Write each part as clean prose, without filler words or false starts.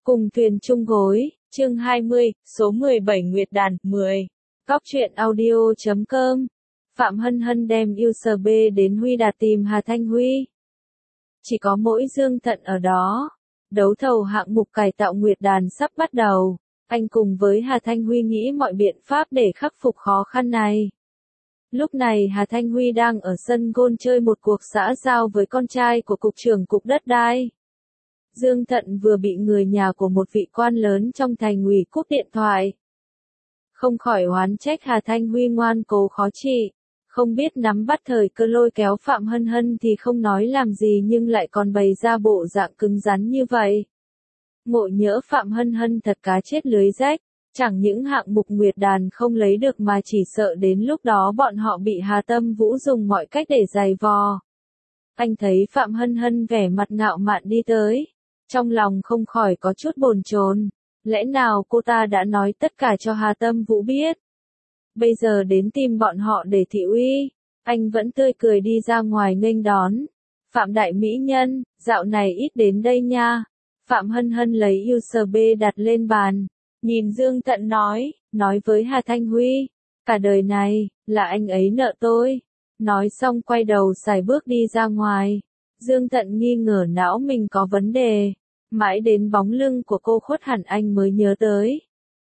Cùng thuyền chung gối, chương 20, số 17 Nguyệt Đàn, 10. Cóc truyện audio.com. Phạm Hân Hân đem USB đến Huy Đạt tìm Hà Thanh Huy. Chỉ có mỗi Dương Thận ở đó. Đấu thầu hạng mục cải tạo Nguyệt Đàn sắp bắt đầu. Anh cùng với Hà Thanh Huy nghĩ mọi biện pháp để khắc phục khó khăn này. Lúc này Hà Thanh Huy đang ở sân golf chơi một cuộc xã giao với con trai của cục trưởng cục đất đai. Dương Thận vừa bị người nhà của một vị quan lớn trong thành ủy cúp điện thoại. Không khỏi oán trách Hà Thanh Huy ngoan cố khó trị, không biết nắm bắt thời cơ lôi kéo Phạm Hân Hân thì không nói làm gì nhưng lại còn bày ra bộ dạng cứng rắn như vậy. Ngộ nhỡ Phạm Hân Hân thật cá chết lưới rách, chẳng những hạng mục Nguyệt Đàn không lấy được mà chỉ sợ đến lúc đó bọn họ bị Hà Tâm Vũ dùng mọi cách để giày vò. Anh thấy Phạm Hân Hân vẻ mặt ngạo mạn đi tới. Trong lòng không khỏi có chút bồn chồn, lẽ nào cô ta đã nói tất cả cho Hà Tâm Vũ biết? Bây giờ đến tìm bọn họ để thị uy, anh vẫn tươi cười đi ra ngoài nghênh đón. Phạm đại mỹ nhân, dạo này ít đến đây nha. Phạm Hân Hân lấy USB đặt lên bàn, nhìn Dương Thận nói với Hà Thanh Huy, cả đời này, là anh ấy nợ tôi. Nói xong quay đầu sải bước đi ra ngoài. Dương Thận nghi ngờ não mình có vấn đề, mãi đến bóng lưng của cô khuất hẳn anh mới nhớ tới.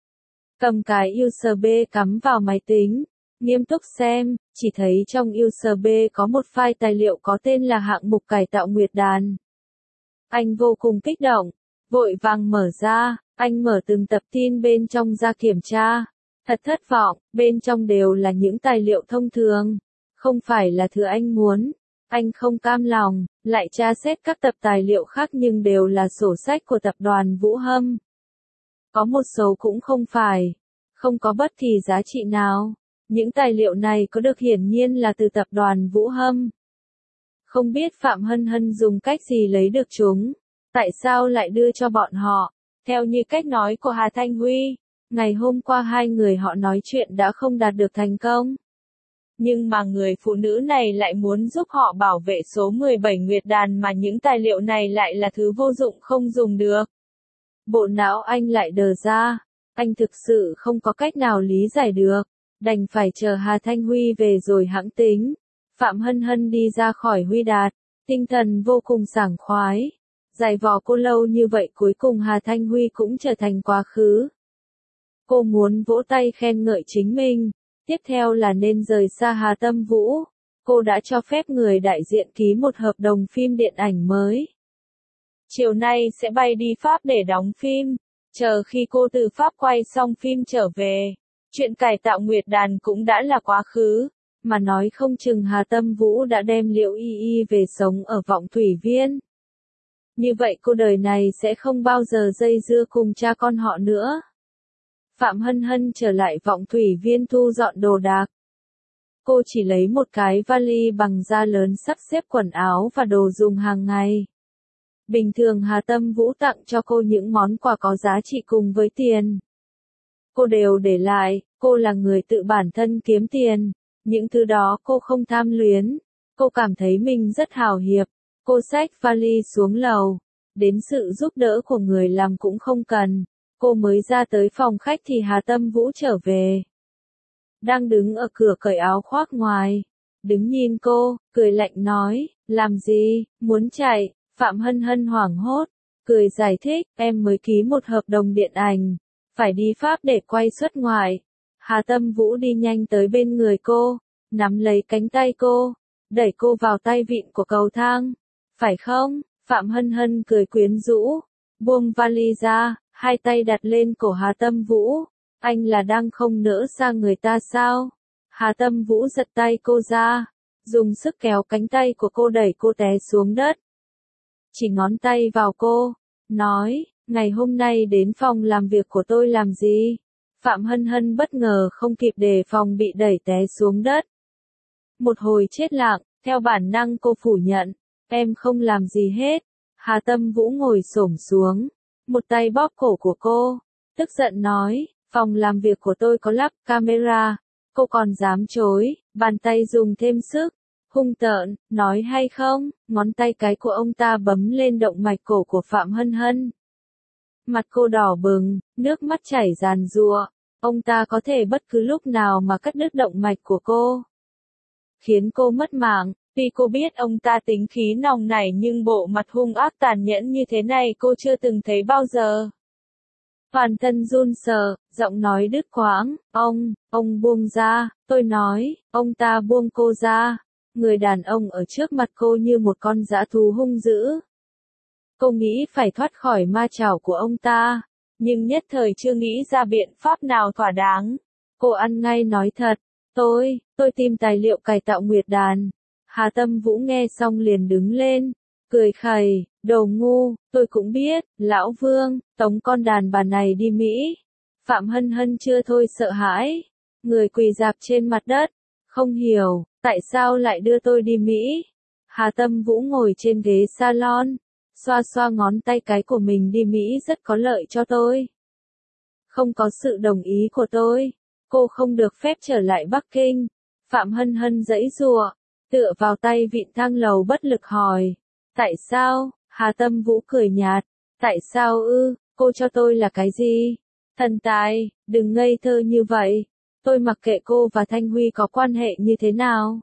Cầm cái USB cắm vào máy tính, nghiêm túc xem, chỉ thấy trong USB có một file tài liệu có tên là hạng mục cải tạo Nguyệt Đàn. Anh vô cùng kích động, vội vàng mở ra, anh mở từng tập tin bên trong ra kiểm tra. Thật thất vọng, bên trong đều là những tài liệu thông thường, không phải là thứ anh muốn. Anh không cam lòng, lại tra xét các tập tài liệu khác nhưng đều là sổ sách của tập đoàn Vũ Hâm. Có một số cũng không phải, không có bất kỳ giá trị nào. Những tài liệu này có được hiển nhiên là từ tập đoàn Vũ Hâm. Không biết Phạm Hân Hân dùng cách gì lấy được chúng, tại sao lại đưa cho bọn họ. Theo như cách nói của Hà Thanh Huy, ngày hôm qua hai người họ nói chuyện đã không đạt được thành công. Nhưng mà người phụ nữ này lại muốn giúp họ bảo vệ số 17 Nguyệt Đàn mà những tài liệu này lại là thứ vô dụng không dùng được. Bộ não anh lại đờ ra, anh thực sự không có cách nào lý giải được, đành phải chờ Hà Thanh Huy về rồi hẵng tính. Phạm Hân Hân đi ra khỏi Huy Đạt, tinh thần vô cùng sảng khoái. Giày vò cô lâu như vậy cuối cùng Hà Thanh Huy cũng trở thành quá khứ. Cô muốn vỗ tay khen ngợi chính mình. Tiếp theo là nên rời xa Hà Tâm Vũ. Cô đã cho phép người đại diện ký một hợp đồng phim điện ảnh mới. Chiều nay sẽ bay đi Pháp để đóng phim. Chờ khi cô từ Pháp quay xong phim trở về, chuyện cải tạo Nguyệt Đàn cũng đã là quá khứ. Mà nói không chừng Hà Tâm Vũ đã đem Liễu Y Y về sống ở Vọng Thủy Viên. Như vậy cô đời này sẽ không bao giờ dây dưa cùng cha con họ nữa. Phạm Hân Hân trở lại Vọng Thủy Viên thu dọn đồ đạc. Cô chỉ lấy một cái vali bằng da lớn sắp xếp quần áo và đồ dùng hàng ngày. Bình thường Hà Tâm Vũ tặng cho cô những món quà có giá trị cùng với tiền. Cô đều để lại, cô là người tự bản thân kiếm tiền. Những thứ đó cô không tham luyến. Cô cảm thấy mình rất hào hiệp. Cô xách vali xuống lầu. Đến sự giúp đỡ của người làm cũng không cần. Cô mới ra tới phòng khách thì Hà Tâm Vũ trở về. Đang đứng ở cửa cởi áo khoác ngoài. Đứng nhìn cô, cười lạnh nói, làm gì, muốn chạy. Phạm Hân Hân hoảng hốt, cười giải thích, em mới ký một hợp đồng điện ảnh. Phải đi Pháp để quay xuất ngoại. Hà Tâm Vũ đi nhanh tới bên người cô, nắm lấy cánh tay cô, đẩy cô vào tay vịn của cầu thang. Phải không? Phạm Hân Hân cười quyến rũ, buông vali ra. Hai tay đặt lên cổ Hà Tâm Vũ. Anh là đang không nỡ xa người ta sao? Hà Tâm Vũ giật tay cô ra, dùng sức kéo cánh tay của cô đẩy cô té xuống đất. Chỉ ngón tay vào cô, nói, ngày hôm nay đến phòng làm việc của tôi làm gì? Phạm Hân Hân bất ngờ không kịp đề phòng bị đẩy té xuống đất. Một hồi chết lặng, theo bản năng cô phủ nhận, em không làm gì hết. Hà Tâm Vũ ngồi xổm xuống. Một tay bóp cổ của cô, tức giận nói, phòng làm việc của tôi có lắp camera, cô còn dám chối, bàn tay dùng thêm sức, hung tợn, nói hay không, ngón tay cái của ông ta bấm lên động mạch cổ của Phạm Hân Hân. Mặt cô đỏ bừng, nước mắt chảy ràn rụa. Ông ta có thể bất cứ lúc nào mà cắt đứt động mạch của cô, khiến cô mất mạng. Tuy cô biết ông ta tính khí nóng nảy nhưng bộ mặt hung ác tàn nhẫn như thế này cô chưa từng thấy bao giờ. Toàn thân run sợ, giọng nói đứt quãng, ông buông ra, tôi nói, ông ta buông cô ra. Người đàn ông ở trước mặt cô như một con dã thú hung dữ. Cô nghĩ phải thoát khỏi ma chảo của ông ta, nhưng nhất thời chưa nghĩ ra biện pháp nào thỏa đáng. Cô ăn ngay nói thật, tôi tìm tài liệu cải tạo nguyệt đàn. Hà Tâm Vũ nghe xong liền đứng lên, cười khẩy, đồ ngu, tôi cũng biết, lão Vương, tống con đàn bà này đi Mỹ. Phạm Hân Hân chưa thôi sợ hãi, người quỳ rạp trên mặt đất, không hiểu, tại sao lại đưa tôi đi Mỹ. Hà Tâm Vũ ngồi trên ghế salon, xoa xoa ngón tay cái của mình, đi Mỹ rất có lợi cho tôi. Không có sự đồng ý của tôi, cô không được phép trở lại Bắc Kinh. Phạm Hân Hân giãy giụa, tựa vào tay vịn thang lầu bất lực hỏi. Tại sao? Hà Tâm Vũ cười nhạt. Tại sao ư? Cô cho tôi là cái gì? Thần tài, đừng ngây thơ như vậy. Tôi mặc kệ cô và Thanh Huy có quan hệ như thế nào.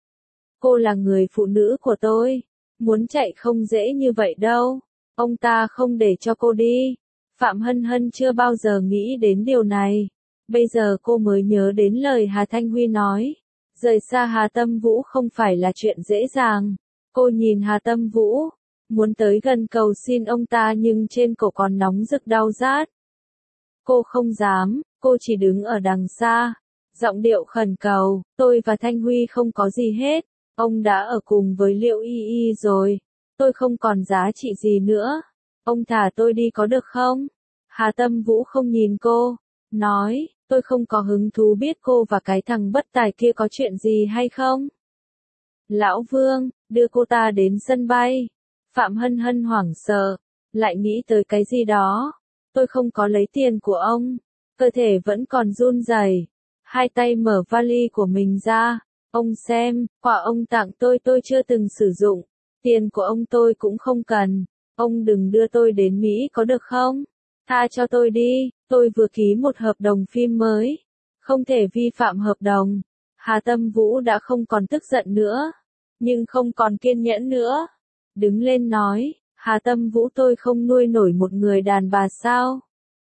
Cô là người phụ nữ của tôi. Muốn chạy không dễ như vậy đâu. Ông ta không để cho cô đi. Phạm Hân Hân chưa bao giờ nghĩ đến điều này. Bây giờ cô mới nhớ đến lời Hà Thanh Huy nói. Rời xa Hà Tâm Vũ không phải là chuyện dễ dàng. Cô nhìn Hà Tâm Vũ, muốn tới gần cầu xin ông ta nhưng trên cổ còn nóng rực đau rát. Cô không dám, cô chỉ đứng ở đằng xa, giọng điệu khẩn cầu, tôi và Thanh Huy không có gì hết, ông đã ở cùng với Liệu Y Y rồi, tôi không còn giá trị gì nữa, ông thả tôi đi có được không? Hà Tâm Vũ không nhìn cô, nói, tôi không có hứng thú biết cô và cái thằng bất tài kia có chuyện gì hay không. Lão Vương, đưa cô ta đến sân bay. Phạm Hân Hân hoảng sợ, lại nghĩ tới cái gì đó. Tôi không có lấy tiền của ông. Cơ thể vẫn còn run rẩy. Hai tay mở vali của mình ra. Ông xem, quà ông tặng tôi chưa từng sử dụng. Tiền của ông tôi cũng không cần. Ông đừng đưa tôi đến Mỹ có được không? Tha cho tôi đi, tôi vừa ký một hợp đồng phim mới. Không thể vi phạm hợp đồng. Hà Tâm Vũ đã không còn tức giận nữa, nhưng không còn kiên nhẫn nữa. Đứng lên nói, Hà Tâm Vũ, tôi không nuôi nổi một người đàn bà sao?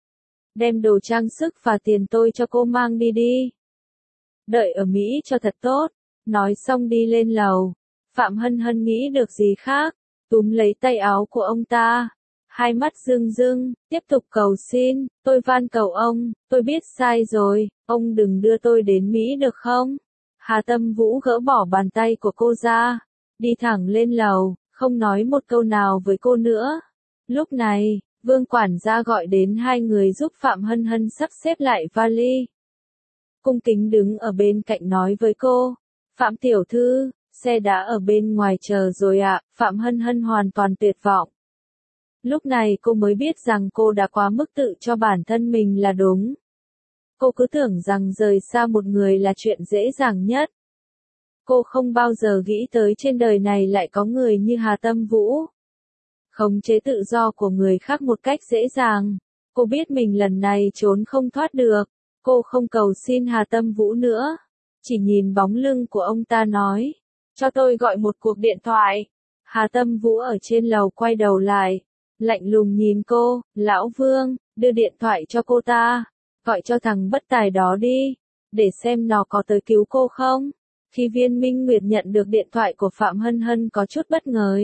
Đem đồ trang sức và tiền tôi cho cô mang đi đi. Đợi ở Mỹ cho thật tốt. Nói xong đi lên lầu. Phạm Hân Hân nghĩ được gì khác, túm lấy tay áo của ông ta. Hai mắt rưng rưng, tiếp tục cầu xin, tôi van cầu ông, tôi biết sai rồi, ông đừng đưa tôi đến Mỹ được không? Hà Tâm Vũ gỡ bỏ bàn tay của cô ra, đi thẳng lên lầu, không nói một câu nào với cô nữa. Lúc này, Vương quản gia gọi đến hai người giúp Phạm Hân Hân sắp xếp lại vali. Cung kính đứng ở bên cạnh nói với cô, Phạm tiểu thư, xe đã ở bên ngoài chờ rồi ạ. Phạm Hân Hân hoàn toàn tuyệt vọng. Lúc này cô mới biết rằng cô đã quá mức tự cho bản thân mình là đúng. Cô cứ tưởng rằng rời xa một người là chuyện dễ dàng nhất. Cô không bao giờ nghĩ tới trên đời này lại có người như Hà Tâm Vũ. Khống chế tự do của người khác một cách dễ dàng. Cô biết mình lần này trốn không thoát được. Cô không cầu xin Hà Tâm Vũ nữa. Chỉ nhìn bóng lưng của ông ta nói. Cho tôi gọi một cuộc điện thoại. Hà Tâm Vũ ở trên lầu quay đầu lại. Lạnh lùng nhìn cô, Lão Vương, đưa điện thoại cho cô ta. Gọi cho thằng bất tài đó đi. Để xem nó có tới cứu cô không. Khi Viên Minh Nguyệt nhận được điện thoại của Phạm Hân Hân có chút bất ngờ.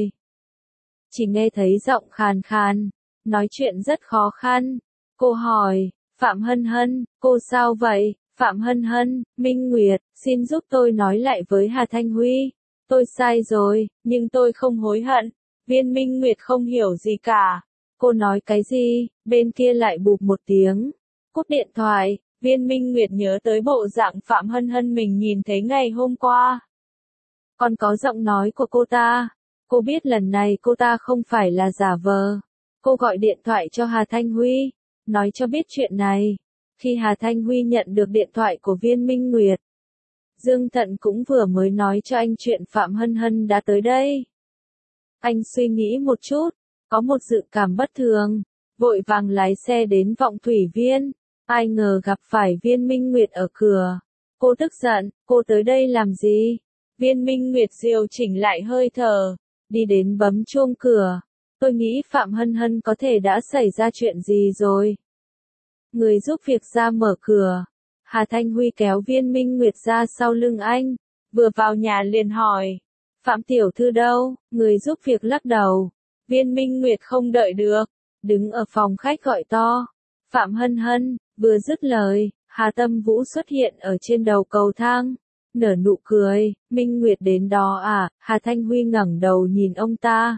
Chỉ nghe thấy giọng khàn khàn, nói chuyện rất khó khăn. Cô hỏi, Phạm Hân Hân, cô sao vậy? Phạm Hân Hân, Minh Nguyệt, xin giúp tôi nói lại với Hà Thanh Huy. Tôi sai rồi, nhưng tôi không hối hận. Viên Minh Nguyệt không hiểu gì cả. Cô nói cái gì? Bên kia lại bụp một tiếng. Cúp điện thoại. Viên Minh Nguyệt nhớ tới bộ dạng Phạm Hân Hân mình nhìn thấy ngày hôm qua. Còn có giọng nói của cô ta. Cô biết lần này cô ta không phải là giả vờ. Cô gọi điện thoại cho Hà Thanh Huy, nói cho biết chuyện này. Khi Hà Thanh Huy nhận được điện thoại của Viên Minh Nguyệt, Dương Thận cũng vừa mới nói cho anh chuyện Phạm Hân Hân đã tới đây. Anh suy nghĩ một chút, có một dự cảm bất thường. vội vàng lái xe đến Vọng Thủy Viên. Ai ngờ gặp phải Viên Minh Nguyệt ở cửa. Cô tức giận, cô tới đây làm gì? Viên Minh Nguyệt điều chỉnh lại hơi thở, đi đến bấm chuông cửa. Tôi nghĩ Phạm Hân Hân có thể đã xảy ra chuyện gì rồi. Người giúp việc ra mở cửa. Hà Thanh Huy kéo Viên Minh Nguyệt ra sau lưng anh, vừa vào nhà liền hỏi. Phạm tiểu thư đâu? Người giúp việc lắc đầu. Viên Minh Nguyệt không đợi được, đứng ở phòng khách gọi to. Phạm Hân Hân, vừa dứt lời, Hà Tâm Vũ xuất hiện ở trên đầu cầu thang, nở nụ cười. Minh Nguyệt đến đó à? Hà Thanh Huy ngẩng đầu nhìn ông ta.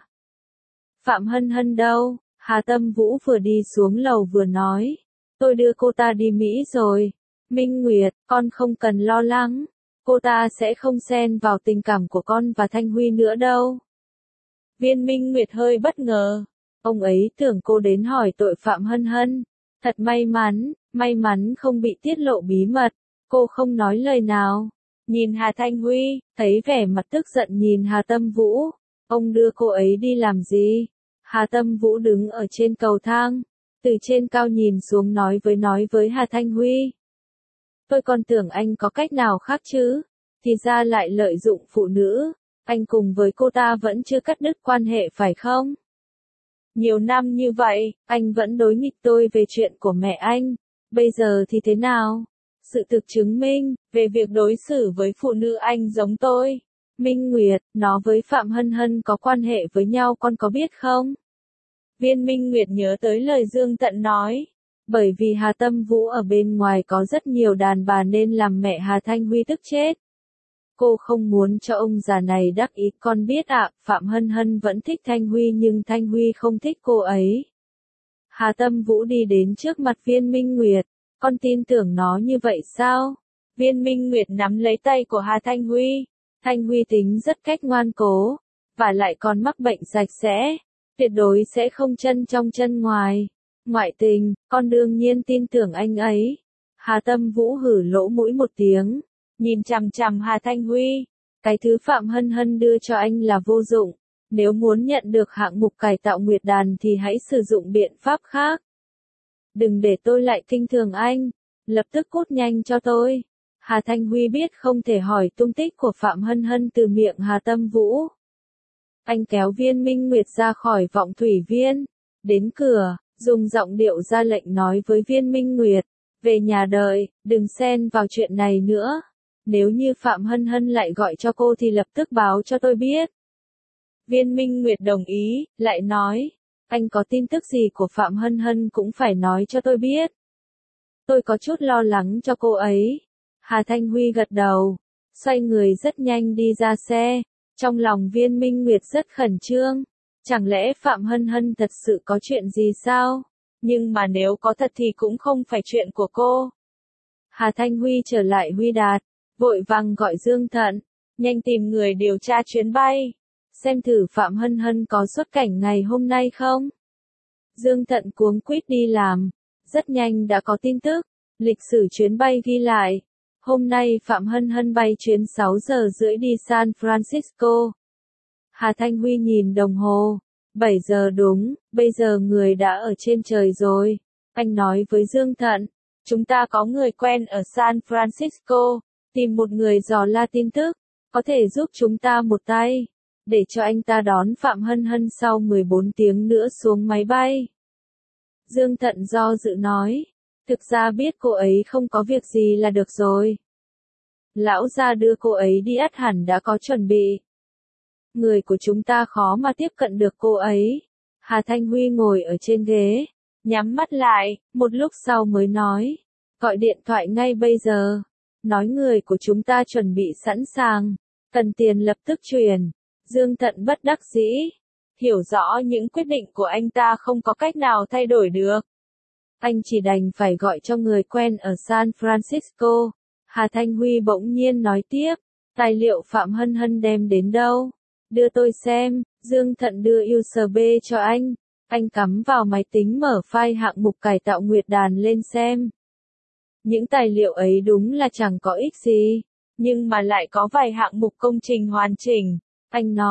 Phạm Hân Hân đâu? Hà Tâm Vũ vừa đi xuống lầu vừa nói. Tôi đưa cô ta đi Mỹ rồi. Minh Nguyệt, con không cần lo lắng. Cô ta sẽ không xen vào tình cảm của con và Thanh Huy nữa đâu. Viên Minh Nguyệt hơi bất ngờ. Ông ấy tưởng cô đến hỏi tội Phạm Hân Hân. Thật may mắn không bị tiết lộ bí mật. Cô không nói lời nào. Nhìn Hà Thanh Huy, thấy vẻ mặt tức giận nhìn Hà Tâm Vũ. Ông đưa cô ấy đi làm gì? Hà Tâm Vũ đứng ở trên cầu thang, từ trên cao nhìn xuống nói với Hà Thanh Huy. Tôi còn tưởng anh có cách nào khác chứ, thì ra lại lợi dụng phụ nữ. Anh cùng với cô ta vẫn chưa cắt đứt quan hệ phải không? Nhiều năm như vậy, anh vẫn đối nghịch tôi về chuyện của mẹ anh. Bây giờ thì thế nào? Sự thực chứng minh, về việc đối xử với phụ nữ anh giống tôi. Minh Nguyệt, nó với Phạm Hân Hân có quan hệ với nhau con có biết không? Viên Minh Nguyệt nhớ tới lời Dương Tận nói. Bởi vì Hà Tâm Vũ ở bên ngoài có rất nhiều đàn bà nên làm mẹ Hà Thanh Huy tức chết. Cô không muốn cho ông già này đắc ý. Con biết ạ, Phạm Hân Hân vẫn thích Thanh Huy nhưng Thanh Huy không thích cô ấy. Hà Tâm Vũ đi đến trước mặt Viên Minh Nguyệt. Con tin tưởng nó như vậy sao? Viên Minh Nguyệt nắm lấy tay của Hà Thanh Huy. Thanh Huy tính rất cách ngoan cố, và lại còn mắc bệnh sạch sẽ, tuyệt đối sẽ không chân trong chân ngoài. Ngoại tình, con đương nhiên tin tưởng anh ấy. Hà Tâm Vũ hử lỗ mũi một tiếng, nhìn chằm chằm Hà Thanh Huy. Cái thứ Phạm Hân Hân đưa cho anh là vô dụng. Nếu muốn nhận được hạng mục cải tạo Nguyệt Đàn thì hãy sử dụng biện pháp khác. Đừng để tôi lại kinh thường anh. Lập tức cút nhanh cho tôi. Hà Thanh Huy biết không thể hỏi tung tích của Phạm Hân Hân từ miệng Hà Tâm Vũ. Anh kéo Viên Minh Nguyệt ra khỏi Vọng Thủy Viên. Đến cửa, dùng giọng điệu ra lệnh nói với Viên Minh Nguyệt. Về nhà đợi, đừng xen vào chuyện này nữa. Nếu như Phạm Hân Hân lại gọi cho cô thì lập tức báo cho tôi biết. Viên Minh Nguyệt đồng ý, lại nói. Anh có tin tức gì của Phạm Hân Hân cũng phải nói cho tôi biết. Tôi có chút lo lắng cho cô ấy. Hà Thanh Huy gật đầu, xoay người rất nhanh đi ra xe. Trong lòng Viên Minh Nguyệt rất khẩn trương. Chẳng lẽ Phạm Hân Hân thật sự có chuyện gì sao? Nhưng mà nếu có thật thì cũng không phải chuyện của cô. Hà Thanh Huy trở lại Huy Đạt, vội vàng gọi Dương Thận, nhanh tìm người điều tra chuyến bay. Xem thử Phạm Hân Hân có xuất cảnh ngày hôm nay không? Dương Thận cuống quýt đi làm. Rất nhanh đã có tin tức. Lịch sử chuyến bay ghi lại. Hôm nay Phạm Hân Hân bay chuyến 6 giờ rưỡi đi San Francisco. Hà Thanh Huy nhìn đồng hồ. 7 giờ đúng, bây giờ người đã ở trên trời rồi. Anh nói với Dương Thận. Chúng ta có người quen ở San Francisco. Tìm một người dò la tin tức. Có thể giúp chúng ta một tay. Để cho anh ta đón Phạm Hân Hân sau 14 tiếng nữa xuống máy bay. Dương Thận do dự nói. Thực ra biết cô ấy không có việc gì là được rồi. Lão gia đưa cô ấy đi ắt hẳn đã có chuẩn bị. Người của chúng ta khó mà tiếp cận được cô ấy. Hà Thanh Huy ngồi ở trên ghế, nhắm mắt lại, một lúc sau mới nói. Gọi điện thoại ngay bây giờ. Nói người của chúng ta chuẩn bị sẵn sàng. Cần tiền lập tức chuyển. Dương Thận bất đắc dĩ. Hiểu rõ những quyết định của anh ta không có cách nào thay đổi được. Anh chỉ đành phải gọi cho người quen ở San Francisco. Hà Thanh Huy bỗng nhiên nói tiếp. Tài liệu Phạm Hân Hân đem đến đâu? Đưa tôi xem. Dương Thận đưa USB cho anh. Anh cắm vào máy tính mở file hạng mục cải tạo Nguyệt Đàn lên xem. Những tài liệu ấy đúng là chẳng có ích gì. Nhưng mà lại có vài hạng mục công trình hoàn chỉnh. Anh nói,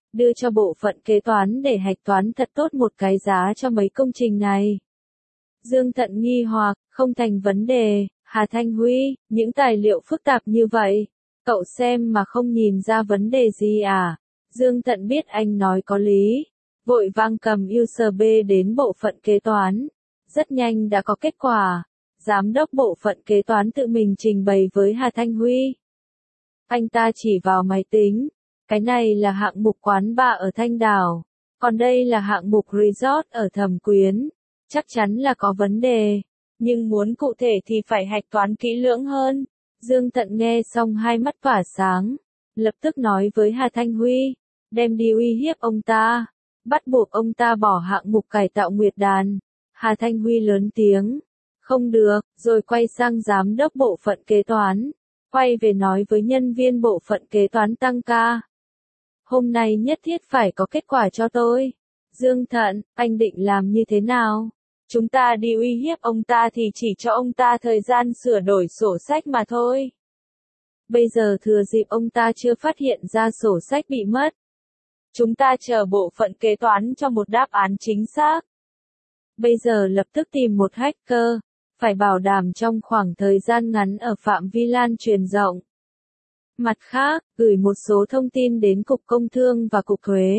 đưa cho bộ phận kế toán để hạch toán thật tốt một cái giá cho mấy công trình này. Dương Thận nghi hoặc, không thành vấn đề, Hà Thanh Huy, những tài liệu phức tạp như vậy, cậu xem mà không nhìn ra vấn đề gì à? Dương Thận biết anh nói có lý, vội vang cầm USB đến bộ phận kế toán. Rất nhanh đã có kết quả, giám đốc bộ phận kế toán tự mình trình bày với Hà Thanh Huy. Anh ta chỉ vào máy tính, cái này là hạng mục quán bar ở Thanh Đảo, còn đây là hạng mục resort ở Thẩm Quyến. Chắc chắn là có vấn đề, nhưng muốn cụ thể thì phải hạch toán kỹ lưỡng hơn. Dương Thận nghe xong hai mắt tỏa sáng, lập tức nói với Hà Thanh Huy, đem đi uy hiếp ông ta, bắt buộc ông ta bỏ hạng mục cải tạo Nguyệt Đàn. Hà Thanh Huy lớn tiếng, không được, rồi quay sang giám đốc bộ phận kế toán, quay về nói với nhân viên bộ phận kế toán tăng ca. Hôm nay nhất thiết phải có kết quả cho tôi. Dương Thận, anh định làm như thế nào? Chúng ta đi uy hiếp ông ta thì chỉ cho ông ta thời gian sửa đổi sổ sách mà thôi. Bây giờ thừa dịp ông ta chưa phát hiện ra sổ sách bị mất. Chúng ta chờ bộ phận kế toán cho một đáp án chính xác. Bây giờ lập tức tìm một hacker, phải bảo đảm trong khoảng thời gian ngắn ở phạm vi lan truyền rộng. Mặt khác, gửi một số thông tin đến Cục Công Thương và Cục Thuế.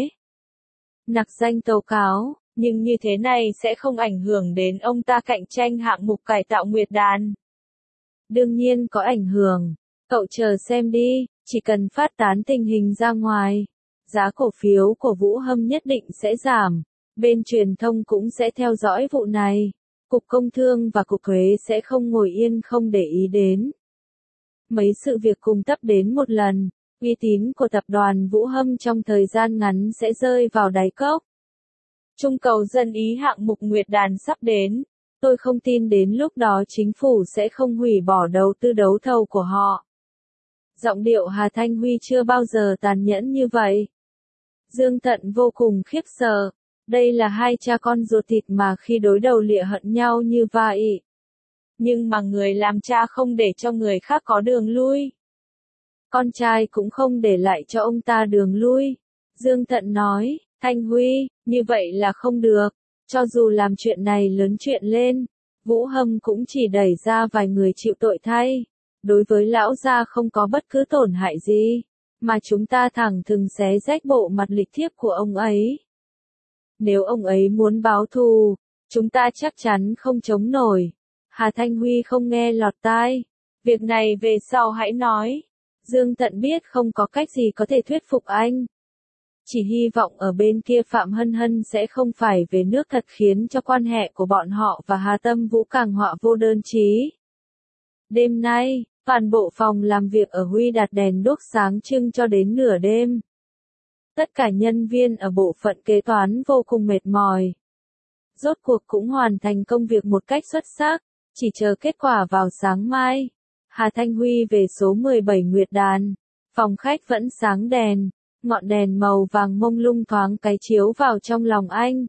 Nặc danh tố cáo, nhưng như thế này sẽ không ảnh hưởng đến ông ta cạnh tranh hạng mục cải tạo Nguyệt Đàn. Đương nhiên có ảnh hưởng, cậu chờ xem đi, chỉ cần phát tán tình hình ra ngoài, giá cổ phiếu của Vũ Hâm nhất định sẽ giảm, bên truyền thông cũng sẽ theo dõi vụ này, Cục Công Thương và Cục Thuế sẽ không ngồi yên không để ý đến. Mấy sự việc cùng tấp đến một lần, uy tín của tập đoàn Vũ Hâm trong thời gian ngắn sẽ rơi vào đáy cốc. Trung cầu dân ý hạng mục Nguyệt Đàn sắp đến, tôi không tin đến lúc đó chính phủ sẽ không hủy bỏ đầu tư đấu thầu của họ. Giọng điệu Hà Thanh Huy chưa bao giờ tàn nhẫn như vậy. Dương Thận vô cùng khiếp sợ, đây là hai cha con ruột thịt mà khi đối đầu lịa hận nhau như vậy. Nhưng mà người làm cha không để cho người khác có đường lui. Con trai cũng không để lại cho ông ta đường lui. Dương Thận nói, Thanh Huy, như vậy là không được, cho dù làm chuyện này lớn chuyện lên, Vũ Hâm cũng chỉ đẩy ra vài người chịu tội thay. Đối với lão gia không có bất cứ tổn hại gì, mà chúng ta thẳng thừng xé rách bộ mặt lịch thiếp của ông ấy. Nếu ông ấy muốn báo thù, chúng ta chắc chắn không chống nổi. Hà Thanh Huy không nghe lọt tai. Việc này về sau hãy nói. Dương Thận biết không có cách gì có thể thuyết phục anh. Chỉ hy vọng ở bên kia Phạm Hân Hân sẽ không phải về nước thật khiến cho quan hệ của bọn họ và Hà Tâm Vũ càng họa vô đơn chí. Đêm nay, toàn bộ phòng làm việc ở Huy Đạt đèn đuốc sáng trưng cho đến nửa đêm. Tất cả nhân viên ở bộ phận kế toán vô cùng mệt mỏi. Rốt cuộc cũng hoàn thành công việc một cách xuất sắc, chỉ chờ kết quả vào sáng mai. Hà Thanh Huy về số 17 Nguyệt Đàn, phòng khách vẫn sáng đèn, ngọn đèn màu vàng mông lung thoáng cái chiếu vào trong lòng anh.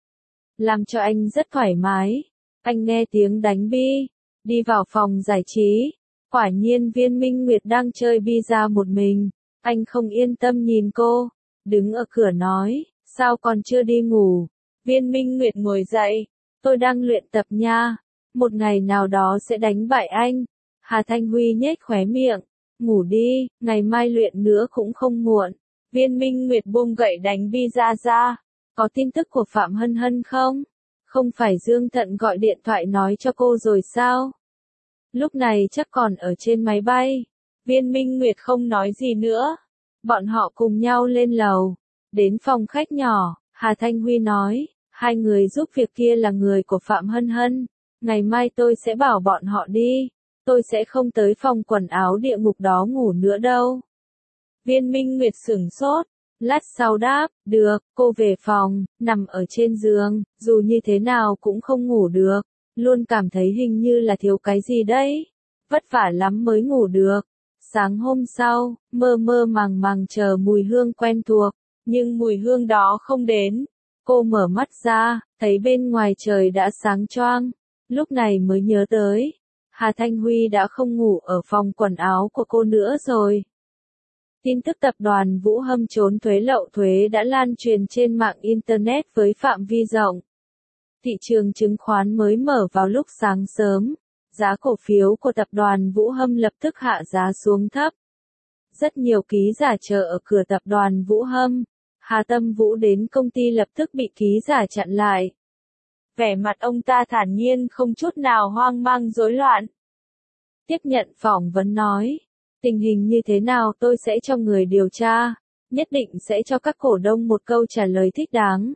Làm cho anh rất thoải mái, anh nghe tiếng đánh bi, đi vào phòng giải trí, quả nhiên Viên Minh Nguyệt đang chơi bi ra một mình, anh không yên tâm nhìn cô, đứng ở cửa nói, sao còn chưa đi ngủ, Viên Minh Nguyệt ngồi dậy, tôi đang luyện tập nha, một ngày nào đó sẽ đánh bại anh. Hà Thanh Huy nhếch khóe miệng, ngủ đi, ngày mai luyện nữa cũng không muộn. Viên Minh Nguyệt buông gậy đánh bi ra, có tin tức của Phạm Hân Hân không? Không phải Dương Thận gọi điện thoại nói cho cô rồi sao? Lúc này chắc còn ở trên máy bay. Viên Minh Nguyệt không nói gì nữa. Bọn họ cùng nhau lên lầu, đến phòng khách nhỏ, Hà Thanh Huy nói, hai người giúp việc kia là người của Phạm Hân Hân, ngày mai tôi sẽ bảo bọn họ đi, tôi sẽ không tới phòng quần áo địa ngục đó ngủ nữa đâu. Viên Minh Nguyệt sửng sốt, lát sau đáp, được, cô về phòng, nằm ở trên giường, dù như thế nào cũng không ngủ được, luôn cảm thấy hình như là thiếu cái gì đấy, vất vả lắm mới ngủ được. Sáng hôm sau, mơ mơ màng màng chờ mùi hương quen thuộc, nhưng mùi hương đó không đến. Cô mở mắt ra, thấy bên ngoài trời đã sáng choang, lúc này mới nhớ tới, Hà Thanh Huy đã không ngủ ở phòng quần áo của cô nữa rồi. Tin tức tập đoàn Vũ Hâm trốn thuế lậu thuế đã lan truyền trên mạng Internet với phạm vi rộng. Thị trường chứng khoán mới mở vào lúc sáng sớm, giá cổ phiếu của tập đoàn Vũ Hâm lập tức hạ giá xuống thấp. Rất nhiều ký giả chờ ở cửa tập đoàn Vũ Hâm. Hà Tâm Vũ đến công ty lập tức bị ký giả chặn lại. Vẻ mặt ông ta thản nhiên không chút nào hoang mang rối loạn. Tiếp nhận phỏng vấn nói, tình hình như thế nào tôi sẽ cho người điều tra, nhất định sẽ cho các cổ đông một câu trả lời thích đáng.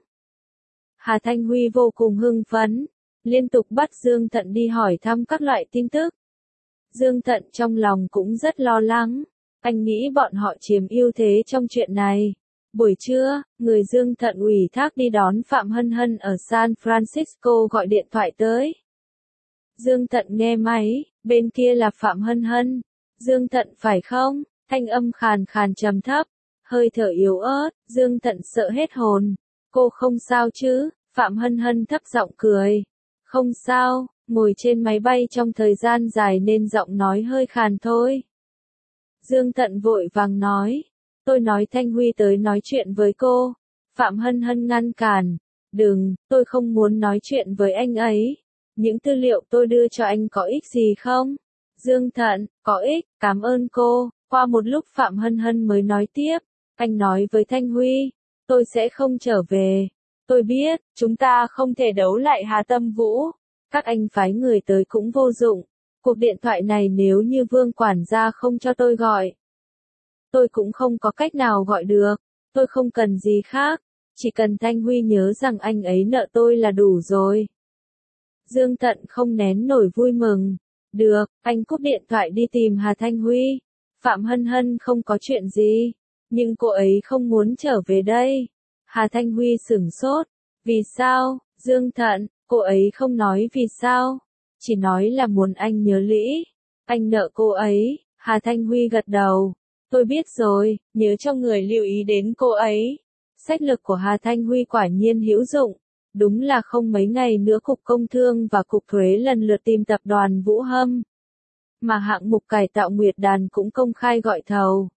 Hà Thanh Huy vô cùng hưng phấn, liên tục bắt Dương Thận đi hỏi thăm các loại tin tức. Dương Thận trong lòng cũng rất lo lắng, anh nghĩ bọn họ chiếm ưu thế trong chuyện này. Buổi trưa, người Dương Thận ủy thác đi đón Phạm Hân Hân ở San Francisco gọi điện thoại tới. Dương Thận nghe máy, bên kia là Phạm Hân Hân. Dương Thận phải không? Thanh âm khàn khàn trầm thấp, hơi thở yếu ớt, Dương Thận sợ hết hồn. Cô không sao chứ? Phạm Hân Hân thấp giọng cười. Không sao, ngồi trên máy bay trong thời gian dài nên giọng nói hơi khàn thôi. Dương Thận vội vàng nói. Tôi nói Thanh Huy tới nói chuyện với cô. Phạm Hân Hân ngăn cản. Đừng, tôi không muốn nói chuyện với anh ấy. Những tư liệu tôi đưa cho anh có ích gì không? Dương Thận, có ích, cảm ơn cô. Qua một lúc Phạm Hân Hân mới nói tiếp. Anh nói với Thanh Huy, tôi sẽ không trở về. Tôi biết, chúng ta không thể đấu lại Hà Tâm Vũ. Các anh phái người tới cũng vô dụng. Cuộc điện thoại này nếu như Vương quản gia không cho tôi gọi, tôi cũng không có cách nào gọi được. Tôi không cần gì khác. Chỉ cần Thanh Huy nhớ rằng anh ấy nợ tôi là đủ rồi. Dương Thận không nén nổi vui mừng. Được, anh cúp điện thoại đi tìm Hà Thanh Huy. Phạm Hân Hân không có chuyện gì. Nhưng cô ấy không muốn trở về đây. Hà Thanh Huy sửng sốt. Vì sao? Dương Thận, cô ấy không nói vì sao. Chỉ nói là muốn anh nhớ lĩ. Anh nợ cô ấy. Hà Thanh Huy gật đầu. Tôi biết rồi, nhớ cho người lưu ý đến cô ấy. Sách lược của Hà Thanh Huy quả nhiên hữu dụng. Đúng là không mấy ngày nữa Cục Công Thương và Cục Thuế lần lượt tìm tập đoàn Vũ Hâm. Mà hạng mục cải tạo Nguyệt Đàn cũng công khai gọi thầu.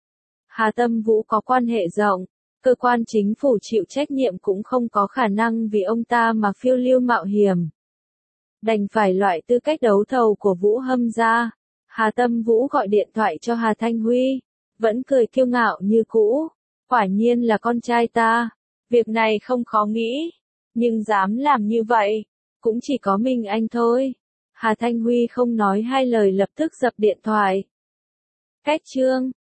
Hà Tâm Vũ có quan hệ rộng, cơ quan chính phủ chịu trách nhiệm cũng không có khả năng vì ông ta mà phiêu lưu mạo hiểm. Đành phải loại tư cách đấu thầu của Vũ Hâm ra. Hà Tâm Vũ gọi điện thoại cho Hà Thanh Huy, vẫn cười kiêu ngạo như cũ. Quả nhiên là con trai ta. Việc này không khó nghĩ, nhưng dám làm như vậy, cũng chỉ có mình anh thôi. Hà Thanh Huy không nói hai lời lập tức dập điện thoại. Kết chương.